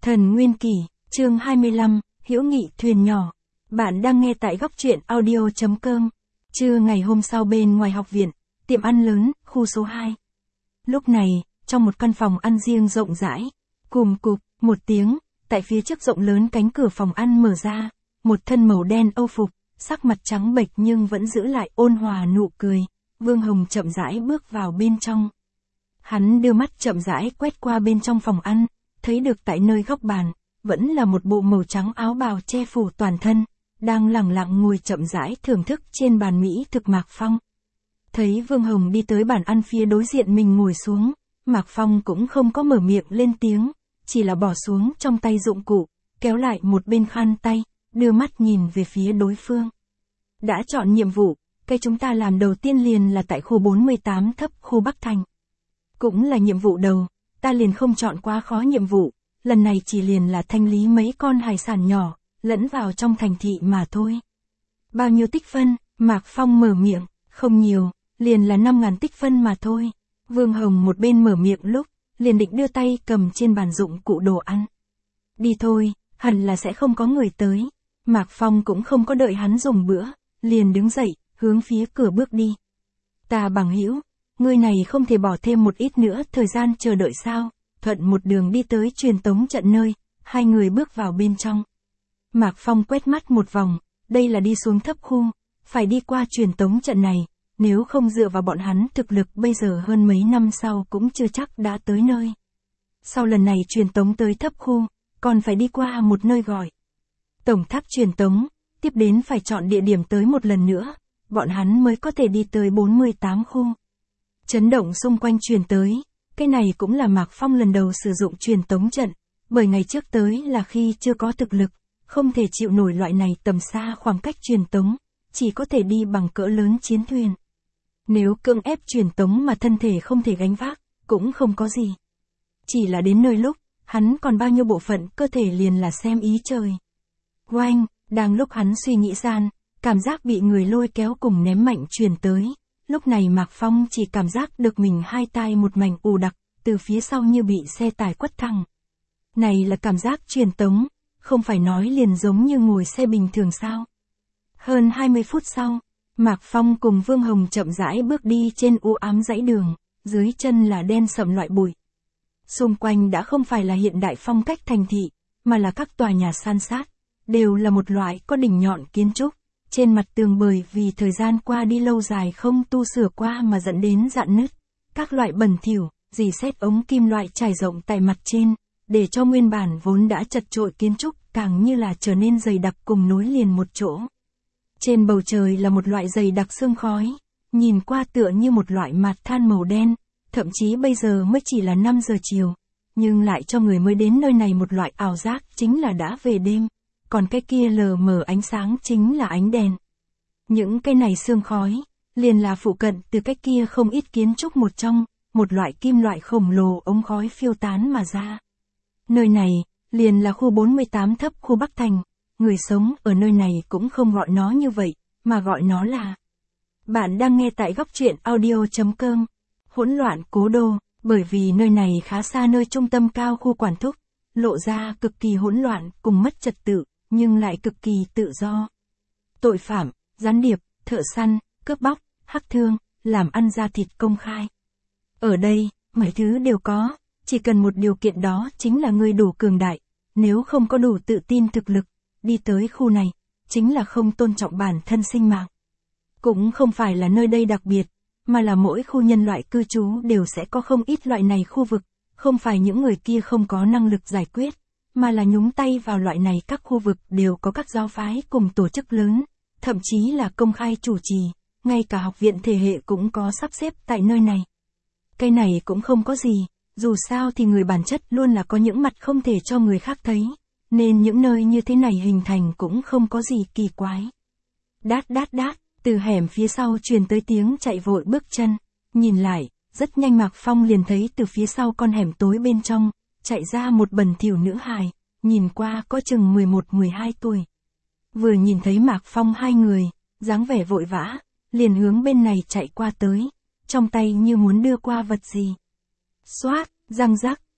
Thần Nguyên Kỷ, chương 25, Hữu Nghị Thuyền Nhỏ. Bạn đang nghe tại góc truyện audio.com. Trưa ngày hôm sau bên ngoài học viện, tiệm ăn lớn, khu số 2. Lúc này, trong một căn phòng ăn riêng rộng rãi, cùm cụp, một tiếng, tại phía trước rộng lớn cánh cửa phòng ăn mở ra, một thân màu đen âu phục, sắc mặt trắng bệch nhưng vẫn giữ lại ôn hòa nụ cười, Vương Hồng chậm rãi bước vào bên trong. Hắn đưa mắt chậm rãi quét qua bên trong phòng ăn, thấy được tại nơi góc bàn, vẫn là một bộ màu trắng áo bào che phủ toàn thân, đang lẳng lặng ngồi chậm rãi thưởng thức trên bàn mỹ thực Mạc Phong. Thấy Vương Hồng đi tới bàn ăn phía đối diện mình ngồi xuống, Mạc Phong cũng không có mở miệng lên tiếng, chỉ là bỏ xuống trong tay dụng cụ, kéo lại một bên khăn tay, đưa mắt nhìn về phía đối phương. Đã chọn nhiệm vụ, cái chúng ta làm đầu tiên liền là tại khu 48 thấp khu Bắc Thành. Cũng là nhiệm vụ đầu, ta liền không chọn quá khó nhiệm vụ, lần này chỉ liền là thanh lý mấy con hải sản nhỏ, lẫn vào trong thành thị mà thôi. Bao nhiêu tích phân? Mạc Phong mở miệng, không nhiều, liền là 5.000 tích phân mà thôi. Vương Hồng một bên mở miệng lúc, liền định đưa tay cầm trên bàn dụng cụ đồ ăn. Đi thôi, hẳn là sẽ không có người tới. Mạc Phong cũng không có đợi hắn dùng bữa, liền đứng dậy, hướng phía cửa bước đi. Ta bằng hữu, ngươi này không thể bỏ thêm một ít nữa thời gian chờ đợi sao? Thuận một đường đi tới truyền tống trận nơi, hai người bước vào bên trong. Mạc Phong quét mắt một vòng, đây là đi xuống thấp khu, phải đi qua truyền tống trận này, nếu không dựa vào bọn hắn thực lực bây giờ hơn mấy năm sau cũng chưa chắc đã tới nơi. Sau lần này truyền tống tới thấp khu, còn phải đi qua một nơi gọi tổng tháp truyền tống, tiếp đến phải chọn địa điểm tới một lần nữa, bọn hắn mới có thể đi tới 48 khu. Chấn động xung quanh truyền tới, cái này cũng là Mạc Phong lần đầu sử dụng truyền tống trận, bởi ngày trước tới là khi chưa có thực lực, không thể chịu nổi loại này tầm xa khoảng cách truyền tống, chỉ có thể đi bằng cỡ lớn chiến thuyền. Nếu cưỡng ép truyền tống mà thân thể không thể gánh vác, cũng không có gì. Chỉ là đến nơi lúc, hắn còn bao nhiêu bộ phận cơ thể liền là xem ý trời. Oanh, đang lúc hắn suy nghĩ gian, cảm giác bị người lôi kéo cùng ném mạnh truyền tới. Lúc này Mạc Phong chỉ cảm giác được mình hai tai một mảnh ù đặc, từ phía sau như bị xe tải quất thẳng. Này là cảm giác truyền tống, không phải nói liền giống như ngồi xe bình thường sao. Hơn 20 phút sau, Mạc Phong cùng Vương Hồng chậm rãi bước đi trên u ám dãy đường, dưới chân là đen sậm loại bụi. Xung quanh đã không phải là hiện đại phong cách thành thị, mà là các tòa nhà san sát, đều là một loại có đỉnh nhọn kiến trúc. Trên mặt tường bởi vì thời gian qua đi lâu dài không tu sửa qua mà dẫn đến rạn nứt, các loại bẩn thỉu, rỉ sét ống kim loại trải rộng tại mặt trên, để cho nguyên bản vốn đã chật chội kiến trúc càng như là trở nên dày đặc cùng nối liền một chỗ. Trên bầu trời là một loại dày đặc sương khói, nhìn qua tựa như một loại mạt than màu đen, thậm chí bây giờ mới chỉ là 5 giờ chiều, nhưng lại cho người mới đến nơi này một loại ảo giác chính là đã về đêm. Còn cái kia lờ mờ ánh sáng chính là ánh đèn. Những cái này sương khói, liền là phụ cận từ cái kia không ít kiến trúc một trong, một loại kim loại khổng lồ ống khói phiêu tán mà ra. Nơi này, liền là khu 48 thấp khu Bắc Thành, người sống ở nơi này cũng không gọi nó như vậy, mà gọi nó là. Bạn đang nghe tại góc truyện audio.com, hỗn loạn cố đô, bởi vì nơi này khá xa nơi trung tâm cao khu quản thúc, lộ ra cực kỳ hỗn loạn cùng mất trật tự. Nhưng lại cực kỳ tự do. Tội phạm, gián điệp, thợ săn, cướp bóc, hắc thương, làm ăn ra thịt công khai. Ở đây, mấy thứ đều có, chỉ cần một điều kiện đó chính là người đủ cường đại, nếu không có đủ tự tin thực lực, đi tới khu này, chính là không tôn trọng bản thân sinh mạng. Cũng không phải là nơi đây đặc biệt, mà là mỗi khu nhân loại cư trú đều sẽ có không ít loại này khu vực, không phải những người kia không có năng lực giải quyết. Mà là nhúng tay vào loại này các khu vực đều có các giáo phái cùng tổ chức lớn, thậm chí là công khai chủ trì, ngay cả học viện thể hệ cũng có sắp xếp tại nơi này. Cái này cũng không có gì, dù sao thì người bản chất luôn là có những mặt không thể cho người khác thấy, nên những nơi như thế này hình thành cũng không có gì kỳ quái. Đát đát đát, từ hẻm phía sau truyền tới tiếng chạy vội bước chân, nhìn lại, rất nhanh Mạc Phong liền thấy từ phía sau con hẻm tối bên trong, chạy ra một bẩn thỉu nữ hài, nhìn qua có chừng 11-12 tuổi. Vừa nhìn thấy Mạc Phong hai người, dáng vẻ vội vã, liền hướng bên này chạy qua tới, trong tay như muốn đưa qua vật gì. Xoát, răng rắc,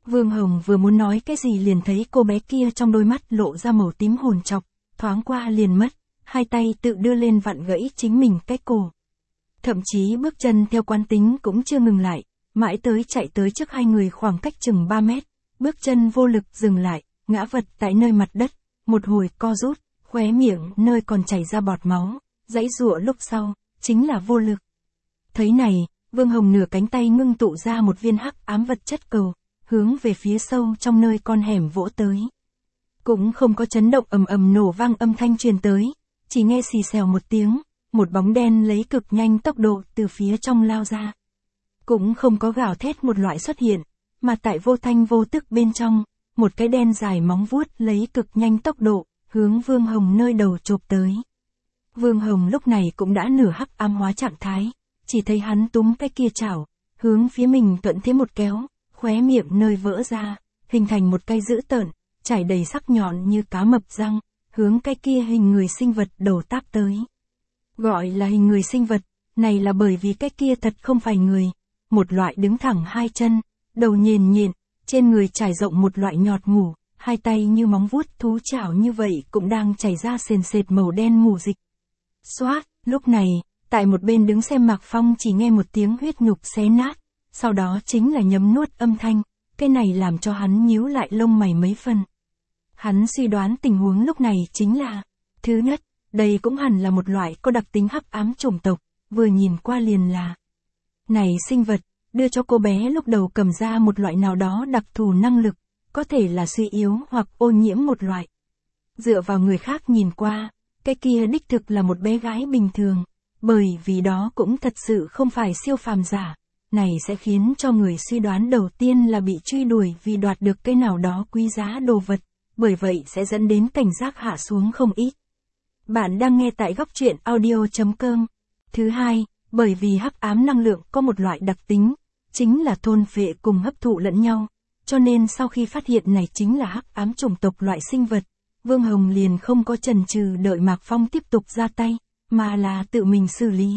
Vương Hồng vừa muốn nói cái gì liền thấy cô bé kia trong đôi mắt lộ ra màu tím hồn chọc, thoáng qua liền mất, hai tay tự đưa lên vặn gãy chính mình cái cổ. Thậm chí bước chân theo quán tính cũng chưa ngừng lại, mãi tới chạy tới trước hai người khoảng cách chừng 3 mét, bước chân vô lực dừng lại, ngã vật tại nơi mặt đất, một hồi co rút, khóe miệng nơi còn chảy ra bọt máu, giãy giụa lúc sau, chính là vô lực. Thấy này, Vương Hồng nửa cánh tay ngưng tụ ra một viên hắc ám vật chất cầu, hướng về phía sâu trong nơi con hẻm vỗ tới. Cũng không có chấn động ầm ầm nổ vang âm thanh truyền tới, chỉ nghe xì xèo một tiếng, một bóng đen lấy cực nhanh tốc độ từ phía trong lao ra. Cũng không có gào thét một loại xuất hiện, mà tại vô thanh vô tức bên trong, một cái đen dài móng vuốt lấy cực nhanh tốc độ, hướng Vương Hồng nơi đầu chộp tới. Vương Hồng lúc này cũng đã nửa hắc ám hóa trạng thái, chỉ thấy hắn túm cái kia chảo, hướng phía mình thuận thế một kéo, khóe miệng nơi vỡ ra, hình thành một cây dữ tợn, chảy đầy sắc nhọn như cá mập răng, hướng cái kia hình người sinh vật đầu táp tới. Gọi là hình người sinh vật, này là bởi vì cái kia thật không phải người, một loại đứng thẳng hai chân, đầu nhền nhện, trên người trải rộng một loại nhọt mủ, hai tay như móng vuốt thú chảo như vậy cũng đang chảy ra sền sệt màu đen mù dịch. Xoát, lúc này, tại một bên đứng xem Mạc Phong chỉ nghe một tiếng huyết nhục xé nát, sau đó chính là nhấm nuốt âm thanh, cái này làm cho hắn nhíu lại lông mày mấy phần. Hắn suy đoán tình huống lúc này chính là, thứ nhất, đây cũng hẳn là một loại có đặc tính hắc ám chủng tộc, vừa nhìn qua liền là. Này sinh vật, đưa cho cô bé lúc đầu cầm ra một loại nào đó đặc thù năng lực, có thể là suy yếu hoặc ô nhiễm một loại. Dựa vào người khác nhìn qua, cái kia đích thực là một bé gái bình thường, bởi vì đó cũng thật sự không phải siêu phàm giả, này sẽ khiến cho người suy đoán đầu tiên là bị truy đuổi vì đoạt được cái nào đó quý giá đồ vật, bởi vậy sẽ dẫn đến cảnh giác hạ xuống không ít. Bạn đang nghe tại góc truyện audio.com. Thứ hai, bởi vì hắc ám năng lượng có một loại đặc tính, chính là thôn phệ cùng hấp thụ lẫn nhau, cho nên sau khi phát hiện này chính là hắc ám chủng tộc loại sinh vật, Vương Hồng liền không có chần chừ đợi Mạc Phong tiếp tục ra tay, mà là tự mình xử lý.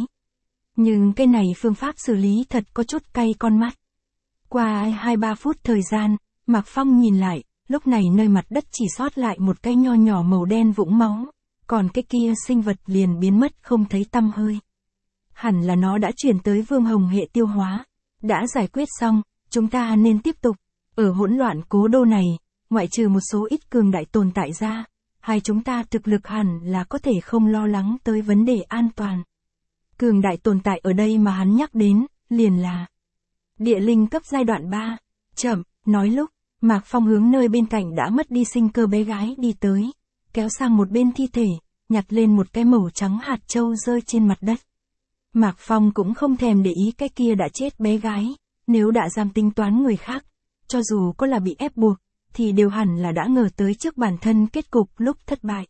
Nhưng cái này phương pháp xử lý thật có chút cay con mắt. Qua 2-3 phút thời gian, Mạc Phong nhìn lại, lúc này nơi mặt đất chỉ sót lại một cái nho nhỏ màu đen vũng máu, còn cái kia sinh vật liền biến mất không thấy tăm hơi. Hẳn là nó đã chuyển tới Vương Hồng hệ tiêu hóa. Đã giải quyết xong, chúng ta nên tiếp tục. Ở hỗn loạn cố đô này, ngoại trừ một số ít cường đại tồn tại ra, hai chúng ta thực lực hẳn là có thể không lo lắng tới vấn đề an toàn. Cường đại tồn tại ở đây mà hắn nhắc đến, liền là địa linh cấp giai đoạn 3. Chậm, nói lúc, Mạc Phong hướng nơi bên cạnh đã mất đi sinh cơ bé gái đi tới, kéo sang một bên thi thể, nhặt lên một cái màu trắng hạt châu rơi trên mặt đất. Mạc Phong cũng không thèm để ý cái kia đã chết bé gái, nếu đã dám tính toán người khác, cho dù có là bị ép buộc, thì đều hẳn là đã ngờ tới trước bản thân kết cục lúc thất bại.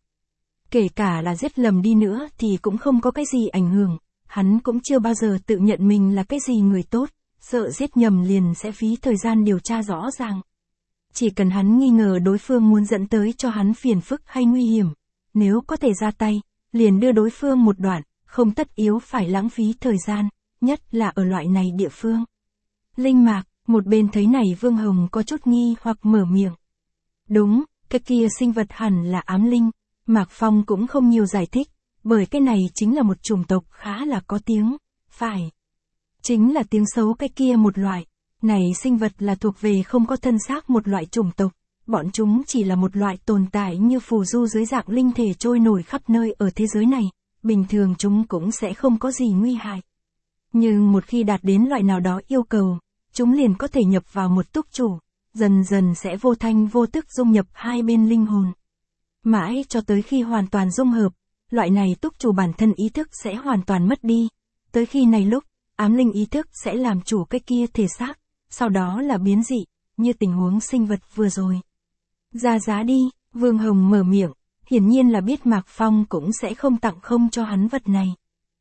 Kể cả là giết lầm đi nữa thì cũng không có cái gì ảnh hưởng, hắn cũng chưa bao giờ tự nhận mình là cái gì người tốt, sợ giết nhầm liền sẽ phí thời gian điều tra rõ ràng. Chỉ cần hắn nghi ngờ đối phương muốn dẫn tới cho hắn phiền phức hay nguy hiểm, nếu có thể ra tay, liền đưa đối phương một đoạn, không tất yếu phải lãng phí thời gian, nhất là ở loại này địa phương. Linh Mạc, một bên thấy này Vương Hồng có chút nghi hoặc mở miệng. Đúng, cái kia sinh vật hẳn là ám linh, Mạc Phong cũng không nhiều giải thích, bởi cái này chính là một chủng tộc khá là có tiếng, phải. Chính là tiếng xấu cái kia một loại, này sinh vật là thuộc về không có thân xác một loại chủng tộc, bọn chúng chỉ là một loại tồn tại như phù du dưới dạng linh thể trôi nổi khắp nơi ở thế giới này, bình thường chúng cũng sẽ không có gì nguy hại. Nhưng một khi đạt đến loại nào đó yêu cầu, chúng liền có thể nhập vào một túc chủ, dần dần sẽ vô thanh vô tức dung nhập hai bên linh hồn. Mãi cho tới khi hoàn toàn dung hợp, loại này túc chủ bản thân ý thức sẽ hoàn toàn mất đi. Tới khi này lúc, ám linh ý thức sẽ làm chủ cái kia thể xác, sau đó là biến dị, như tình huống sinh vật vừa rồi. Ra giá đi, Vương Hồng mở miệng, hiển nhiên là biết Mạc Phong cũng sẽ không tặng không cho hắn vật này.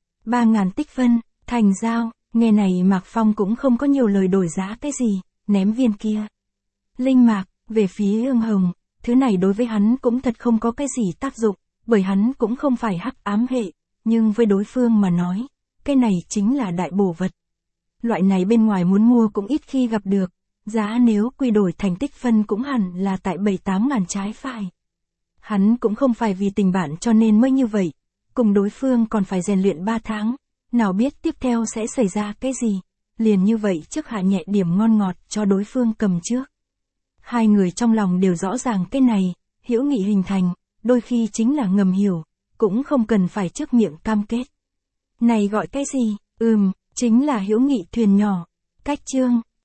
3.000 tích phân, thành giao, nghe này Mạc Phong cũng không có nhiều lời đổi giá cái gì, ném viên kia. Linh Mạc, về phía Vương Hồng, thứ này đối với hắn cũng thật không có cái gì tác dụng, bởi hắn cũng không phải hắc ám hệ, nhưng với đối phương mà nói, cái này chính là đại bổ vật. Loại này bên ngoài muốn mua cũng ít khi gặp được, Giá nếu quy đổi thành tích phân cũng hẳn là tại 7-8 ngàn trái phải. Hắn cũng không phải vì tình bạn cho nên mới như vậy, cùng đối phương còn phải rèn luyện 3 tháng, nào biết tiếp theo sẽ xảy ra cái gì, liền như vậy trước hạ nhẹ điểm ngon ngọt cho đối phương cầm trước. Hai người trong lòng đều rõ ràng cái này, hữu nghị hình thành, đôi khi chính là ngầm hiểu, cũng không cần phải trước miệng cam kết. Này gọi cái gì? Chính là hữu nghị thuyền nhỏ. Cách chương